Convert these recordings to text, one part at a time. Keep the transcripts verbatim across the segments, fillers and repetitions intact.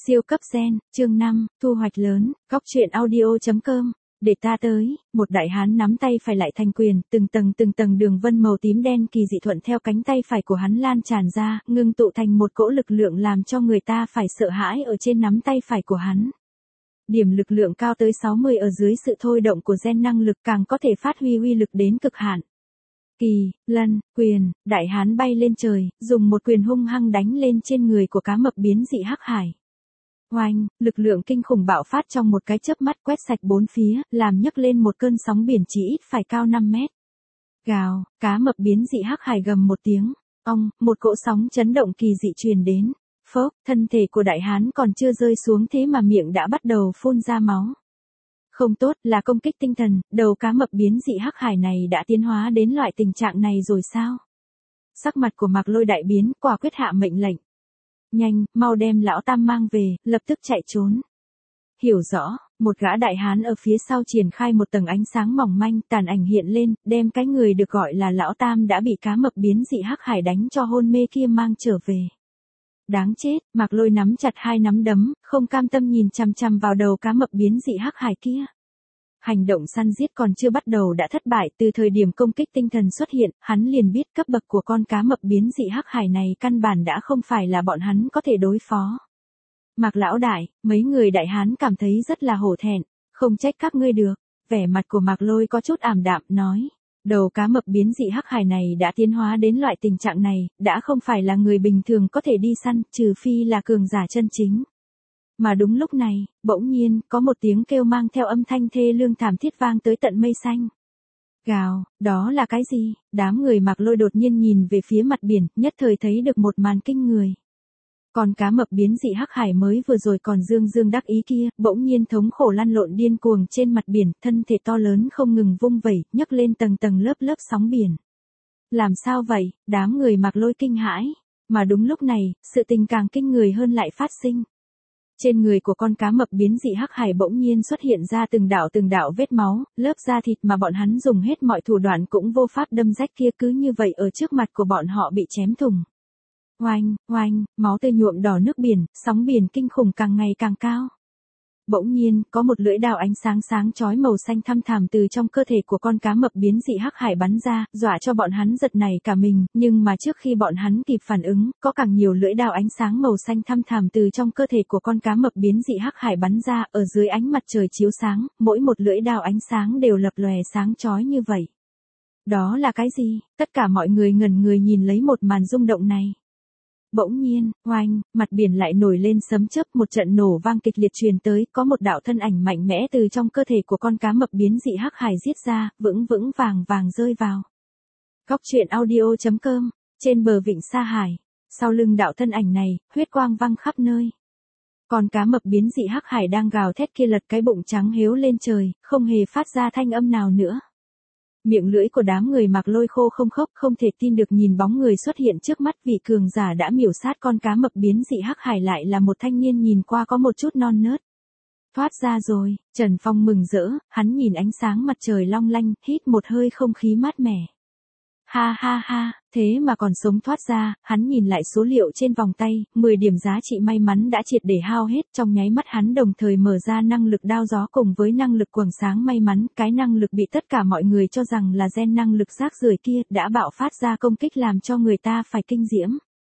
Siêu cấp gen, chương năm, thu hoạch lớn, góc truyện audio.com. Để ta tới, một đại hán nắm tay phải lại thành quyền, từng tầng từng tầng đường vân màu tím đen kỳ dị thuận theo cánh tay phải của hắn lan tràn ra, ngưng tụ thành một cỗ lực lượng làm cho người ta phải sợ hãi ở trên nắm tay phải của hắn. Điểm lực lượng cao tới sáu mươi ở dưới sự thôi động của gen năng lực càng có thể phát huy uy lực đến cực hạn. Kỳ, lân, quyền, đại hán bay lên trời, dùng một quyền hung hăng đánh lên trên người của cá mập biến dị hắc hải. Oanh, lực lượng kinh khủng bạo phát trong một cái chớp mắt quét sạch bốn phía, làm nhấc lên một cơn sóng biển chỉ ít phải cao năm mét. Gào, cá mập biến dị hắc hải gầm một tiếng, ong, một cỗ sóng chấn động kỳ dị truyền đến. Phốc, thân thể của đại hán còn chưa rơi xuống thế mà miệng đã bắt đầu phun ra máu. Không tốt, là công kích tinh thần, đầu cá mập biến dị hắc hải này đã tiến hóa đến loại tình trạng này rồi sao? Sắc mặt của Mạc Lôi đại biến, quả quyết hạ mệnh lệnh. Nhanh, mau đem lão tam mang về, lập tức chạy trốn. Hiểu rõ, một gã đại hán ở phía sau triển khai một tầng ánh sáng mỏng manh, tàn ảnh hiện lên, đem cái người được gọi là lão tam đã bị cá mập biến dị hắc hải đánh cho hôn mê kia mang trở về. Đáng chết, Mạc Lôi nắm chặt hai nắm đấm, không cam tâm nhìn chằm chằm vào đầu cá mập biến dị hắc hải kia. Hành động săn giết còn chưa bắt đầu đã thất bại, từ thời điểm công kích tinh thần xuất hiện, hắn liền biết cấp bậc của con cá mập biến dị hắc hải này căn bản đã không phải là bọn hắn có thể đối phó. Mạc lão đại, mấy người đại hán cảm thấy rất là hổ thẹn, không trách các ngươi được. Vẻ mặt của Mạc Lôi có chút ảm đạm, nói. Đầu cá mập biến dị hắc hải này đã tiến hóa đến loại tình trạng này, đã không phải là người bình thường có thể đi săn, trừ phi là cường giả chân chính. Mà đúng lúc này, bỗng nhiên, có một tiếng kêu mang theo âm thanh thê lương thảm thiết vang tới tận mây xanh. Gào, đó là cái gì? Đám người Mạc Lôi đột nhiên nhìn về phía mặt biển, nhất thời thấy được một màn kinh người. Con cá mập biến dị hắc hải mới vừa rồi còn dương dương đắc ý kia, bỗng nhiên thống khổ lăn lộn điên cuồng trên mặt biển, thân thể to lớn không ngừng vung vẩy, nhấc lên tầng tầng lớp lớp sóng biển. Làm sao vậy? Đám người Mạc Lôi kinh hãi. Mà đúng lúc này, sự tình càng kinh người hơn lại phát sinh. Trên người của con cá mập biến dị hắc hải bỗng nhiên xuất hiện ra từng đạo từng đạo vết máu, lớp da thịt mà bọn hắn dùng hết mọi thủ đoạn cũng vô pháp đâm rách kia cứ như vậy ở trước mặt của bọn họ bị chém thủng. Oanh, oanh, máu tươi nhuộm đỏ nước biển, sóng biển kinh khủng càng ngày càng cao. Bỗng nhiên, có một lưỡi đao ánh sáng sáng chói màu xanh thăm thẳm từ trong cơ thể của con cá mập biến dị hắc hải bắn ra, dọa cho bọn hắn giật nảy cả mình, nhưng mà trước khi bọn hắn kịp phản ứng, có càng nhiều lưỡi đao ánh sáng màu xanh thăm thẳm từ trong cơ thể của con cá mập biến dị hắc hải bắn ra, ở dưới ánh mặt trời chiếu sáng, mỗi một lưỡi đao ánh sáng đều lập lòe sáng chói như vậy. Đó là cái gì? Tất cả mọi người ngẩn người nhìn lấy một màn rung động này. Bỗng nhiên, oanh, mặt biển lại nổi lên sấm chớp, một trận nổ vang kịch liệt truyền tới, có một đạo thân ảnh mạnh mẽ từ trong cơ thể của con cá mập biến dị hắc hải giết ra, vững vững vàng vàng rơi vào. Góc truyện audio.com, trên bờ vịnh Sa Hải, sau lưng đạo thân ảnh này, huyết quang văng khắp nơi. Con cá mập biến dị hắc hải đang gào thét kia lật cái bụng trắng héo lên trời, không hề phát ra thanh âm nào nữa. Miệng lưỡi của đám người Mạc Lôi khô không khốc, không thể tin được nhìn bóng người xuất hiện trước mắt, vị cường giả đã miểu sát con cá mập biến dị hắc hải lại là một thanh niên nhìn qua có một chút non nớt. Thoát ra rồi, Trần Phong mừng rỡ, hắn nhìn ánh sáng mặt trời long lanh, hít một hơi không khí mát mẻ. Ha ha ha, thế mà còn sống thoát ra, hắn nhìn lại số liệu trên vòng tay, mười điểm giá trị may mắn đã triệt để hao hết, trong nháy mắt hắn đồng thời mở ra năng lực đao gió cùng với năng lực quầng sáng may mắn, cái năng lực bị tất cả mọi người cho rằng là gen năng lực rác rưởi kia, đã bạo phát ra công kích làm cho người ta phải kinh diễm.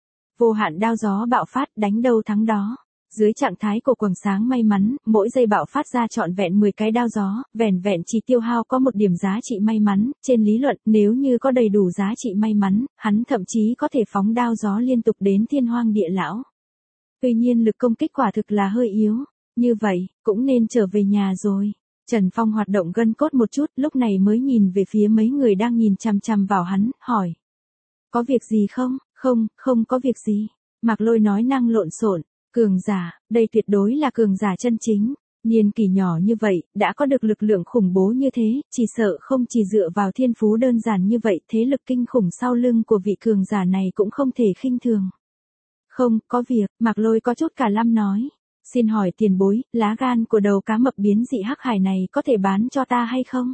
Vô hạn đao gió bạo phát, đánh đâu thắng đó. Dưới trạng thái của quầng sáng may mắn, mỗi giây bạo phát ra trọn vẹn mười cái đao gió, vẻn vẹn chỉ tiêu hao có một điểm giá trị may mắn, trên lý luận, nếu như có đầy đủ giá trị may mắn, hắn thậm chí có thể phóng đao gió liên tục đến thiên hoang địa lão. Tuy nhiên lực công kích quả thực là hơi yếu, như vậy, cũng nên trở về nhà rồi. Trần Phong hoạt động gân cốt một chút, lúc này mới nhìn về phía mấy người đang nhìn chằm chằm vào hắn, hỏi. Có việc gì không? Không, không có việc gì. Mạc Lôi nói năng lộn xộn. Cường giả, đây tuyệt đối là cường giả chân chính. Niên kỷ nhỏ như vậy, đã có được lực lượng khủng bố như thế, chỉ sợ không chỉ dựa vào thiên phú đơn giản như vậy, thế lực kinh khủng sau lưng của vị cường giả này cũng không thể khinh thường. Không, có việc, Mạc Lôi có chút cả lăm nói. Xin hỏi tiền bối, lá gan của đầu cá mập biến dị hắc hải này có thể bán cho ta hay không?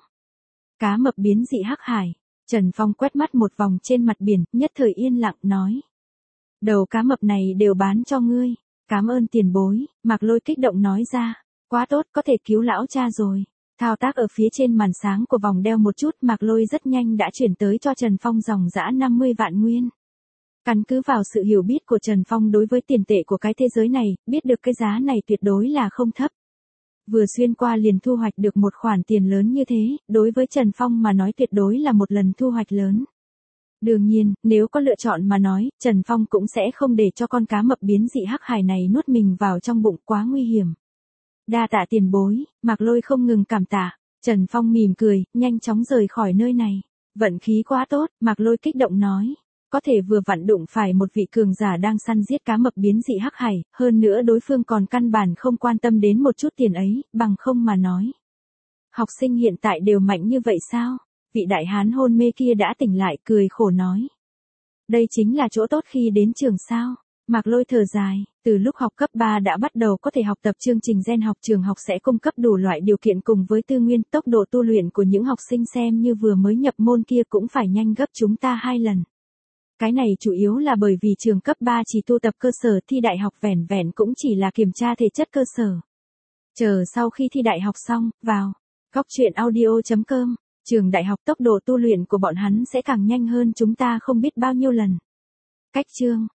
Cá mập biến dị hắc hải, Trần Phong quét mắt một vòng trên mặt biển, nhất thời yên lặng nói. Đầu cá mập này đều bán cho ngươi. Cảm ơn tiền bối, Mạc Lôi kích động nói ra. Quá tốt, có thể cứu lão cha rồi. Thao tác ở phía trên màn sáng của vòng đeo một chút, Mạc Lôi rất nhanh đã chuyển tới cho Trần Phong dòng dã năm mươi vạn nguyên. Căn cứ vào sự hiểu biết của Trần Phong đối với tiền tệ của cái thế giới này, biết được cái giá này tuyệt đối là không thấp. Vừa xuyên qua liền thu hoạch được một khoản tiền lớn như thế, đối với Trần Phong mà nói tuyệt đối là một lần thu hoạch lớn. Đương nhiên, nếu có lựa chọn mà nói, Trần Phong cũng sẽ không để cho con cá mập biến dị hắc hải này nuốt mình vào trong bụng, quá nguy hiểm. Đa tạ tiền bối, Mạc Lôi không ngừng cảm tạ. Trần Phong mỉm cười, nhanh chóng rời khỏi nơi này. Vận khí quá tốt, Mạc Lôi kích động nói. Có thể vừa vặn đụng phải một vị cường giả đang săn giết cá mập biến dị hắc hải, hơn nữa đối phương còn căn bản không quan tâm đến một chút tiền ấy, bằng không mà nói. Học sinh hiện tại đều mạnh như vậy sao? Vị đại hán hôn mê kia đã tỉnh lại, cười khổ nói. Đây chính là chỗ tốt khi đến trường sao. Mạc Lôi thở dài, từ lúc học cấp ba đã bắt đầu có thể học tập chương trình gen học, trường học sẽ cung cấp đủ loại điều kiện cùng với tư nguyên, tốc độ tu luyện của những học sinh xem như vừa mới nhập môn kia cũng phải nhanh gấp chúng ta hai lần. Cái này chủ yếu là bởi vì trường cấp ba chỉ tu tập cơ sở, thi đại học vẻn vẹn cũng chỉ là kiểm tra thể chất cơ sở. Chờ sau khi thi đại học xong, vào góc truyện audio chấm com, trường đại học tốc độ tu luyện của bọn hắn sẽ càng nhanh hơn chúng ta không biết bao nhiêu lần. Cách chương